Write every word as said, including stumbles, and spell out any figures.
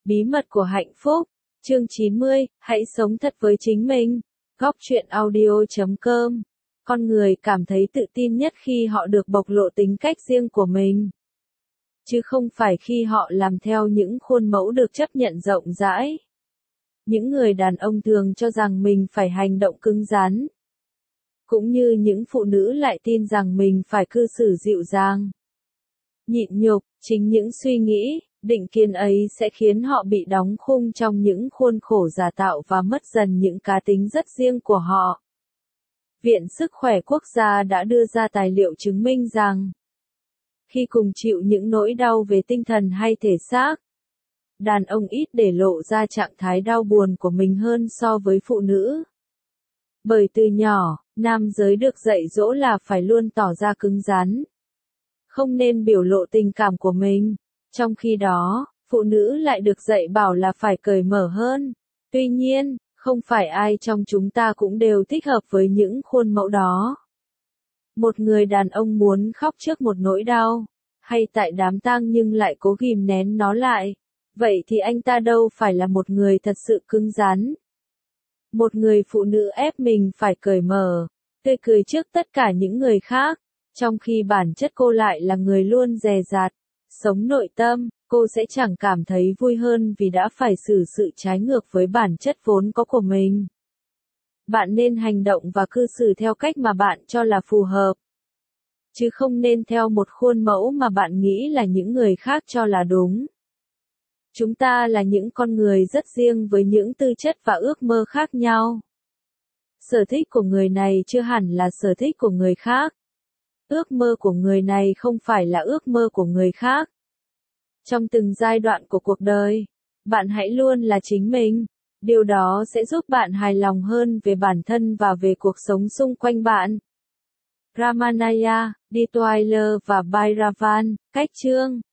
Bí mật của hạnh phúc. Chương chín mươi, hãy sống thật với chính mình. Góc truyện audio chấm com. Con người cảm thấy tự tin nhất khi họ được bộc lộ tính cách riêng của mình, chứ không phải khi họ làm theo những khuôn mẫu được chấp nhận rộng rãi. Những người đàn ông thường cho rằng mình phải hành động cứng rắn, cũng như những phụ nữ lại tin rằng mình phải cư xử dịu dàng, nhịn nhục. Chính những suy nghĩ, định kiến ấy sẽ khiến họ bị đóng khung trong những khuôn khổ giả tạo và mất dần những cá tính rất riêng của họ. Viện Sức khỏe Quốc gia đã đưa ra tài liệu chứng minh rằng, khi cùng chịu những nỗi đau về tinh thần hay thể xác, đàn ông ít để lộ ra trạng thái đau buồn của mình hơn so với phụ nữ. Bởi từ nhỏ, nam giới được dạy dỗ là phải luôn tỏ ra cứng rắn, không nên biểu lộ tình cảm của mình. Trong khi đó, phụ nữ lại được dạy bảo là phải cởi mở hơn. Tuy nhiên, không phải ai trong chúng ta cũng đều thích hợp với những khuôn mẫu đó. Một người đàn ông muốn khóc trước một nỗi đau, hay tại đám tang nhưng lại cố ghìm nén nó lại, vậy thì anh ta đâu phải là một người thật sự cứng rắn. Một người phụ nữ ép mình phải cởi mở, tươi cười trước tất cả những người khác, trong khi bản chất cô lại là người luôn dè dặt, sống nội tâm, cô sẽ chẳng cảm thấy vui hơn vì đã phải xử sự trái ngược với bản chất vốn có của mình. Bạn nên hành động và cư xử theo cách mà bạn cho là phù hợp, chứ không nên theo một khuôn mẫu mà bạn nghĩ là những người khác cho là đúng. Chúng ta là những con người rất riêng với những tư chất và ước mơ khác nhau. Sở thích của người này chưa hẳn là sở thích của người khác. Ước mơ của người này không phải là ước mơ của người khác. Trong từng giai đoạn của cuộc đời, bạn hãy luôn là chính mình. Điều đó sẽ giúp bạn hài lòng hơn về bản thân và về cuộc sống xung quanh bạn. Ramanaya, Ditwiler và Bhairavan, cách chương